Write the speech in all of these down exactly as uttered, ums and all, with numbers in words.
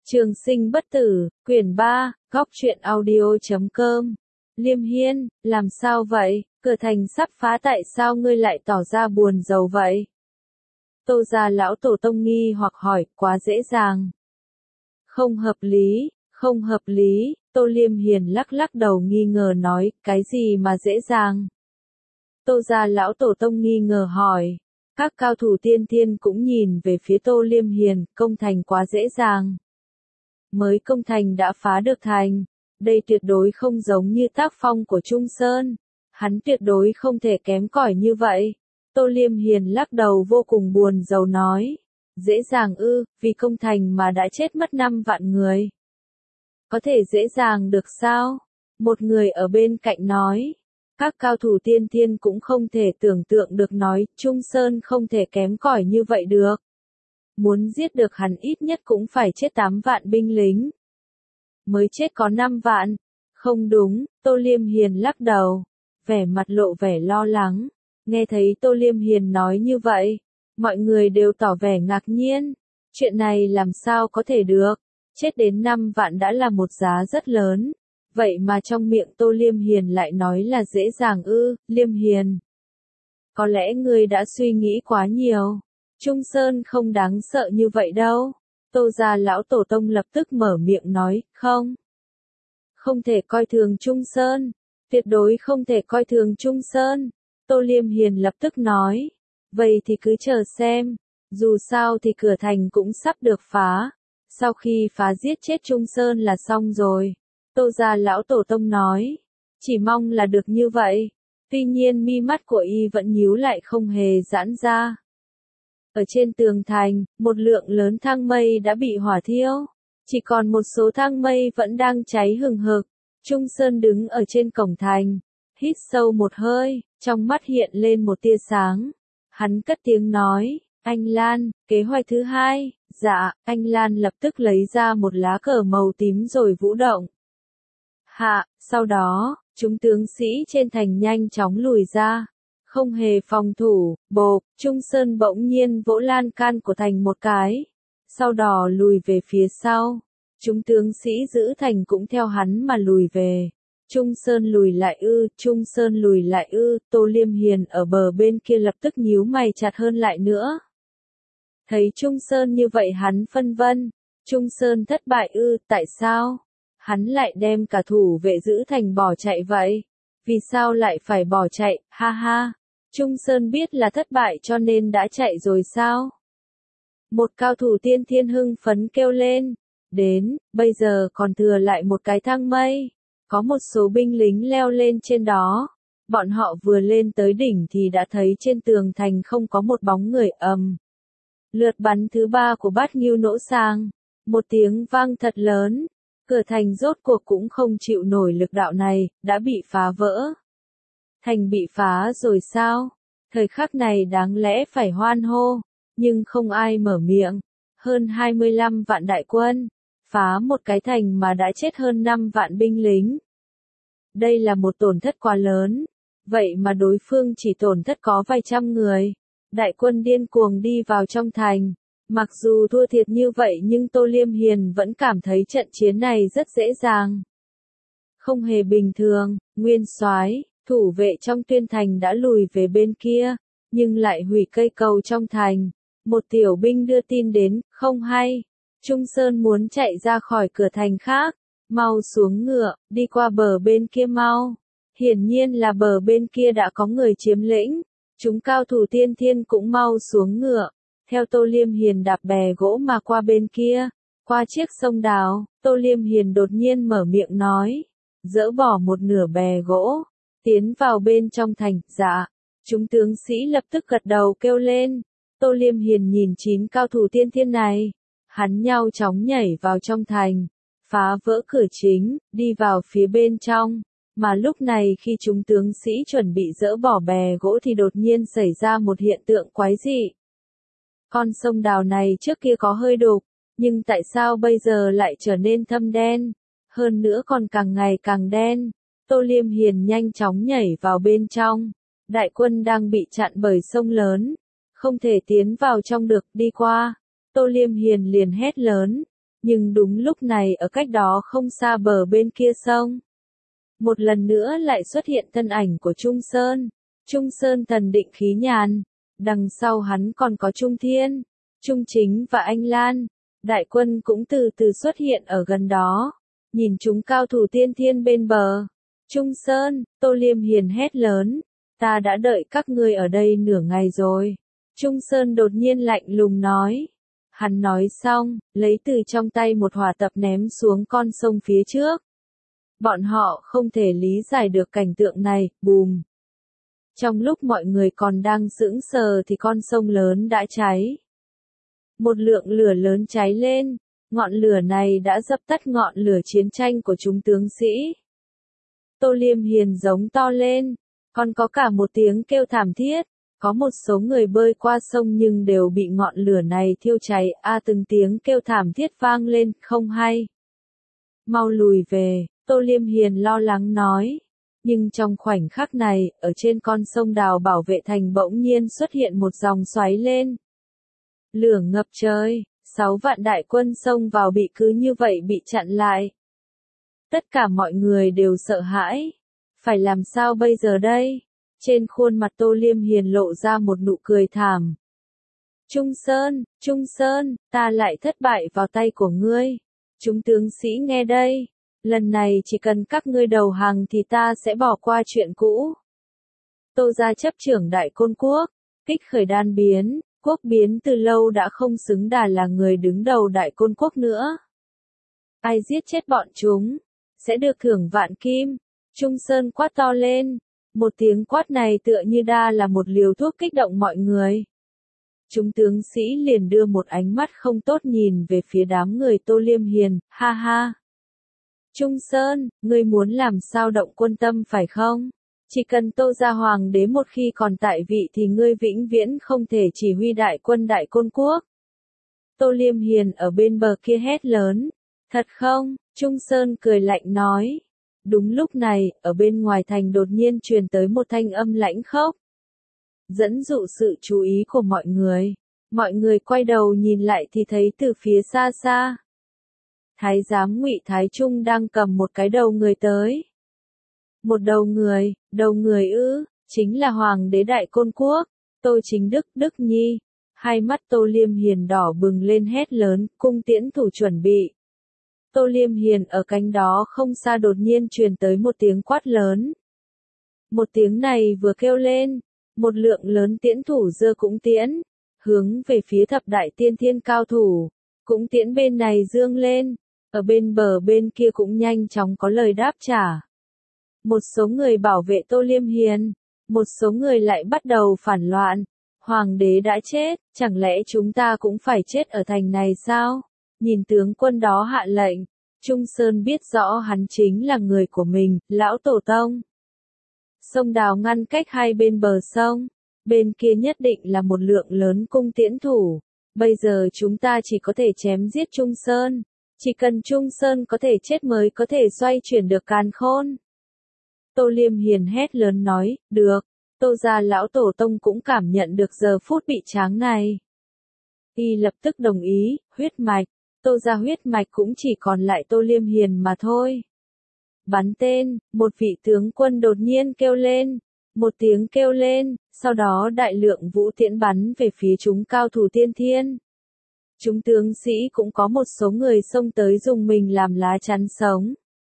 Trường sinh bất tử, quyển ba, góc truyện audio chấm com. Liêm Hiên, làm sao vậy, cửa thành sắp phá tại sao ngươi lại tỏ ra buồn rầu vậy? Tô gia lão tổ tông nghi hoặc hỏi, quá dễ dàng. Không hợp lý, không hợp lý, Tô Liêm Hiền lắc lắc đầu nghi ngờ nói, cái gì mà dễ dàng? Tô gia lão tổ tông nghi ngờ hỏi. Các cao thủ tiên thiên cũng nhìn về phía Tô Liêm Hiền, công thành quá dễ dàng. Mới công thành đã phá được thành, đây tuyệt đối không giống như tác phong của Trung Sơn, hắn tuyệt đối không thể kém cỏi như vậy. Tô Liêm Hiền lắc đầu vô cùng buồn rầu nói, dễ dàng ư, vì công thành mà đã chết mất năm vạn người. Có thể dễ dàng được sao? Một người ở bên cạnh nói, các cao thủ tiên thiên cũng không thể tưởng tượng được nói, Trung Sơn không thể kém cỏi như vậy được. Muốn giết được hắn ít nhất cũng phải chết tám vạn binh lính. Mới chết có năm vạn. Không đúng, Tô Liêm Hiền lắc đầu. Vẻ mặt lộ vẻ lo lắng. Nghe thấy Tô Liêm Hiền nói như vậy, mọi người đều tỏ vẻ ngạc nhiên. Chuyện này làm sao có thể được? Chết đến năm vạn đã là một giá rất lớn. Vậy mà trong miệng Tô Liêm Hiền lại nói là dễ dàng ư, Liêm Hiền. Có lẽ ngươi đã suy nghĩ quá nhiều. Trung Sơn không đáng sợ như vậy đâu. Tô gia lão tổ tông lập tức mở miệng nói, không. Không thể coi thường Trung Sơn. Tuyệt đối không thể coi thường Trung Sơn. Tô Liêm Hiền lập tức nói. Vậy thì cứ chờ xem. Dù sao thì cửa thành cũng sắp được phá. Sau khi phá giết chết Trung Sơn là xong rồi. Tô gia lão tổ tông nói. Chỉ mong là được như vậy. Tuy nhiên mi mắt của y vẫn nhíu lại không hề giãn ra. Ở trên tường thành, một lượng lớn thang mây đã bị hỏa thiêu. Chỉ còn một số thang mây vẫn đang cháy hừng hực. Trung Sơn đứng ở trên cổng thành. Hít sâu một hơi, trong mắt hiện lên một tia sáng. Hắn cất tiếng nói, anh Lan, kế hoạch thứ hai. Dạ, anh Lan lập tức lấy ra một lá cờ màu tím rồi vũ động. Hạ, sau đó, chúng tướng sĩ trên thành nhanh chóng lùi ra. Không hề phòng thủ, bộp, Trung Sơn bỗng nhiên vỗ lan can của thành một cái. Sau đó lùi về phía sau. Chúng tướng sĩ giữ thành cũng theo hắn mà lùi về. Trung Sơn lùi lại ư, Trung Sơn lùi lại ư, Tô Liêm Hiền ở bờ bên kia lập tức nhíu mày chặt hơn lại nữa. Thấy Trung Sơn như vậy hắn phân vân. Trung Sơn thất bại ư, tại sao? Hắn lại đem cả thủ vệ giữ thành bỏ chạy vậy? Vì sao lại phải bỏ chạy, ha ha? Trung Sơn biết là thất bại cho nên đã chạy rồi sao? Một cao thủ tiên thiên hưng phấn kêu lên. Đến, bây giờ còn thừa lại một cái thang mây. Có một số binh lính leo lên trên đó. Bọn họ vừa lên tới đỉnh thì đã thấy trên tường thành không có một bóng người ầm. Lượt bắn thứ ba của Bát Ngưu nổ sang. Một tiếng vang thật lớn. Cửa thành rốt cuộc cũng không chịu nổi lực đạo này, đã bị phá vỡ. Thành bị phá rồi sao? Thời khắc này đáng lẽ phải hoan hô, nhưng không ai mở miệng. Hơn hai mươi lăm vạn đại quân, phá một cái thành mà đã chết hơn năm vạn binh lính. Đây là một tổn thất quá lớn, vậy mà đối phương chỉ tổn thất có vài trăm người. Đại quân điên cuồng đi vào trong thành. Mặc dù thua thiệt như vậy nhưng Tô Liêm Hiền vẫn cảm thấy trận chiến này rất dễ dàng. Không hề bình thường, nguyên soái, thủ vệ trong tuyên thành đã lùi về bên kia, nhưng lại hủy cây cầu trong thành. Một tiểu binh đưa tin đến, không hay. Trung Sơn muốn chạy ra khỏi cửa thành khác. Mau xuống ngựa, đi qua bờ bên kia mau. Hiển nhiên là bờ bên kia đã có người chiếm lĩnh. Chúng cao thủ tiên thiên cũng mau xuống ngựa. Theo Tô Liêm Hiền đạp bè gỗ mà qua bên kia, qua chiếc sông đào, Tô Liêm Hiền đột nhiên mở miệng nói, dỡ bỏ một nửa bè gỗ, tiến vào bên trong thành, dạ. Chúng tướng sĩ lập tức gật đầu kêu lên. Tô Liêm Hiền nhìn chín cao thủ tiên thiên này, hắn nhau chóng nhảy vào trong thành, phá vỡ cửa chính, đi vào phía bên trong. Mà lúc này khi chúng tướng sĩ chuẩn bị dỡ bỏ bè gỗ thì đột nhiên xảy ra một hiện tượng quái dị. Con sông đào này trước kia có hơi đục, nhưng tại sao bây giờ lại trở nên thâm đen, hơn nữa còn càng ngày càng đen. Tô Liêm Hiền nhanh chóng nhảy vào bên trong. Đại quân đang bị chặn bởi sông lớn, không thể tiến vào trong được, đi qua. Tô Liêm Hiền liền hét lớn, Nhưng đúng lúc này ở cách đó không xa bờ bên kia sông, một lần nữa lại xuất hiện thân ảnh của Trung Sơn. Trung Sơn thần định khí nhàn, đằng sau hắn còn có Trung Thiên, Trung Chính và Anh Lan. Đại quân cũng từ từ xuất hiện ở gần đó, nhìn chúng cao thủ tiên thiên bên bờ. Trung Sơn, Tô Liêm Hiền hét lớn, ta đã đợi các ngươi ở đây nửa ngày rồi. Trung Sơn đột nhiên lạnh lùng nói. Hắn nói xong, lấy từ trong tay một hỏa tập ném xuống con sông phía trước. Bọn họ không thể lý giải được cảnh tượng này, bùm. Trong lúc mọi người còn đang sững sờ thì con sông lớn đã cháy. Một lượng lửa lớn cháy lên, ngọn lửa này đã dập tắt ngọn lửa chiến tranh của chúng tướng sĩ. Tô Liêm Hiền giống to lên, còn có cả một tiếng kêu thảm thiết. Có một số người bơi qua sông nhưng đều bị ngọn lửa này thiêu cháy, a à, từng tiếng kêu thảm thiết vang lên, không hay. Mau lùi về, Tô Liêm Hiền lo lắng nói. Nhưng trong khoảnh khắc này, ở trên con sông Đào Bảo Vệ Thành bỗng nhiên xuất hiện một dòng xoáy lên. Lửa ngập trời, sáu vạn đại quân xông vào bị cứ như vậy bị chặn lại. Tất cả mọi người đều sợ hãi. Phải làm sao bây giờ đây? Trên khuôn mặt Tô Liêm Hiền lộ ra một nụ cười thảm. Trung Sơn, Trung Sơn, ta lại thất bại vào tay của ngươi. Chúng tướng sĩ nghe đây. Lần này chỉ cần các ngươi đầu hàng thì ta sẽ bỏ qua chuyện cũ. Tô gia chấp trưởng Đại Côn Quốc, kích khởi đan biến, quốc biến từ lâu đã không xứng đà là người đứng đầu Đại Côn Quốc nữa. Ai giết chết bọn chúng, sẽ được thưởng vạn kim. Trung Sơn quát to lên. Một tiếng quát này tựa như đa là một liều thuốc kích động mọi người. Chúng tướng sĩ liền đưa một ánh mắt không tốt nhìn về phía đám người Tô Liêm Hiền, ha ha. Trung Sơn, ngươi muốn làm sao động quân tâm phải không? Chỉ cần Tô gia hoàng đế một khi còn tại vị thì ngươi vĩnh viễn không thể chỉ huy đại quân Đại Côn Quốc. Tô Liêm Hiền ở bên bờ kia hét lớn. Thật không? Trung Sơn cười lạnh nói. Đúng lúc này, ở bên ngoài thành đột nhiên truyền tới một thanh âm lãnh khốc. Dẫn dụ sự chú ý của mọi người. Mọi người quay đầu nhìn lại thì thấy từ phía xa xa. Thái giám Ngụy Thái Trung đang cầm một cái đầu người tới. Một đầu người, đầu người ư, chính là Hoàng đế Đại Côn Quốc, Tô Chính Đức, Đức Nhi. Hai mắt Tô Liêm Hiền đỏ bừng lên hét lớn, cung tiễn thủ chuẩn bị. Tô Liêm Hiền ở cánh đó không xa đột nhiên truyền tới một tiếng quát lớn. Một tiếng này vừa kêu lên, một lượng lớn tiễn thủ giơ cũng tiễn, hướng về phía thập đại tiên thiên cao thủ, cũng tiễn bên này dương lên, ở bên bờ bên kia cũng nhanh chóng có lời đáp trả. Một số người bảo vệ Tô Liêm Hiền, một số người lại bắt đầu phản loạn. Hoàng đế đã chết, chẳng lẽ chúng ta cũng phải chết ở thành này sao? Nhìn tướng quân đó hạ lệnh, Trung Sơn biết rõ hắn chính là người của mình, lão tổ tông. Sông Đào ngăn cách hai bên bờ sông, bên kia nhất định là một lượng lớn cung tiễn thủ. Bây giờ chúng ta chỉ có thể chém giết Trung Sơn, chỉ cần Trung Sơn có thể chết mới có thể xoay chuyển được càn khôn. Tô Liêm Hiền hét lớn nói, được. Tô gia lão tổ tông cũng cảm nhận được giờ phút bị tráng này. Y lập tức đồng ý, huyết mạch. Tô gia huyết mạch cũng chỉ còn lại Tô Liêm Hiền mà thôi. Bắn tên, một vị tướng quân đột nhiên kêu lên. Một tiếng kêu lên, sau đó đại lượng vũ tiễn bắn về phía chúng cao thủ tiên thiên. Chúng tướng sĩ cũng có một số người xông tới dùng mình làm lá chắn sống.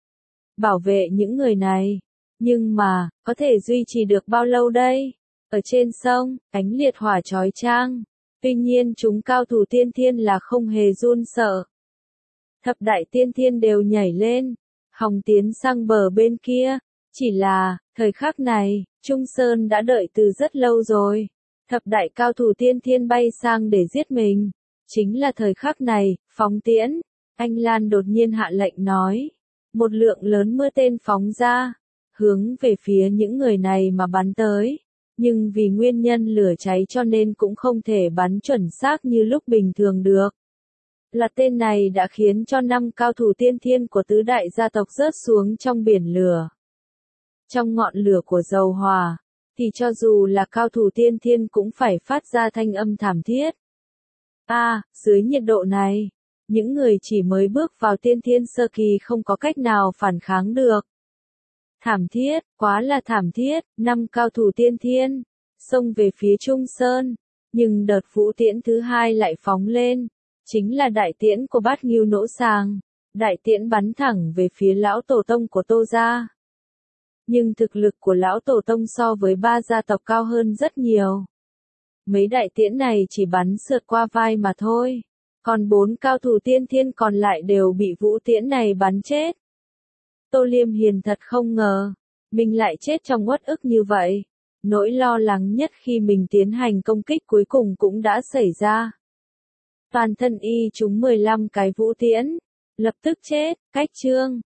Bảo vệ những người này. Nhưng mà, có thể duy trì được bao lâu đây? Ở trên sông, ánh liệt hỏa chói chang. Tuy nhiên chúng cao thủ tiên thiên là không hề run sợ. Thập đại tiên thiên đều nhảy lên, hòng tiến sang bờ bên kia. Chỉ là, thời khắc này, Trung Sơn đã đợi từ rất lâu rồi. Thập đại cao thủ tiên thiên bay sang để giết mình. Chính là thời khắc này, phóng tiễn. Anh Lan đột nhiên hạ lệnh nói. Một lượng lớn mưa tên phóng ra. Hướng về phía những người này mà bắn tới. Nhưng vì nguyên nhân lửa cháy cho nên cũng không thể bắn chuẩn xác như lúc bình thường được. Là tên này đã khiến cho năm cao thủ tiên thiên của tứ đại gia tộc rớt xuống trong biển lửa. Trong ngọn lửa của dầu hỏa, thì cho dù là cao thủ tiên thiên cũng phải phát ra thanh âm thảm thiết. À, dưới nhiệt độ này, Những người chỉ mới bước vào tiên thiên sơ kỳ không có cách nào phản kháng được. Thảm thiết, quá là thảm thiết, năm cao thủ tiên thiên, xông về phía Trung Sơn, nhưng đợt vũ tiễn thứ hai lại phóng lên, chính là đại tiễn của Bát Ngưu Nỗ Sàng, đại tiễn bắn thẳng về phía lão tổ tông của Tô gia. Nhưng thực lực của lão tổ tông so với ba gia tộc cao hơn rất nhiều. Mấy đại tiễn này chỉ bắn sượt qua vai mà thôi, còn bốn cao thủ tiên thiên còn lại đều bị vũ tiễn này bắn chết. Tô Liêm Hiền thật không ngờ, mình lại chết trong uất ức như vậy. Nỗi lo lắng nhất khi mình tiến hành công kích cuối cùng cũng đã xảy ra. Toàn thân y trúng mười lăm cái vũ tiễn, lập tức chết, cách chương.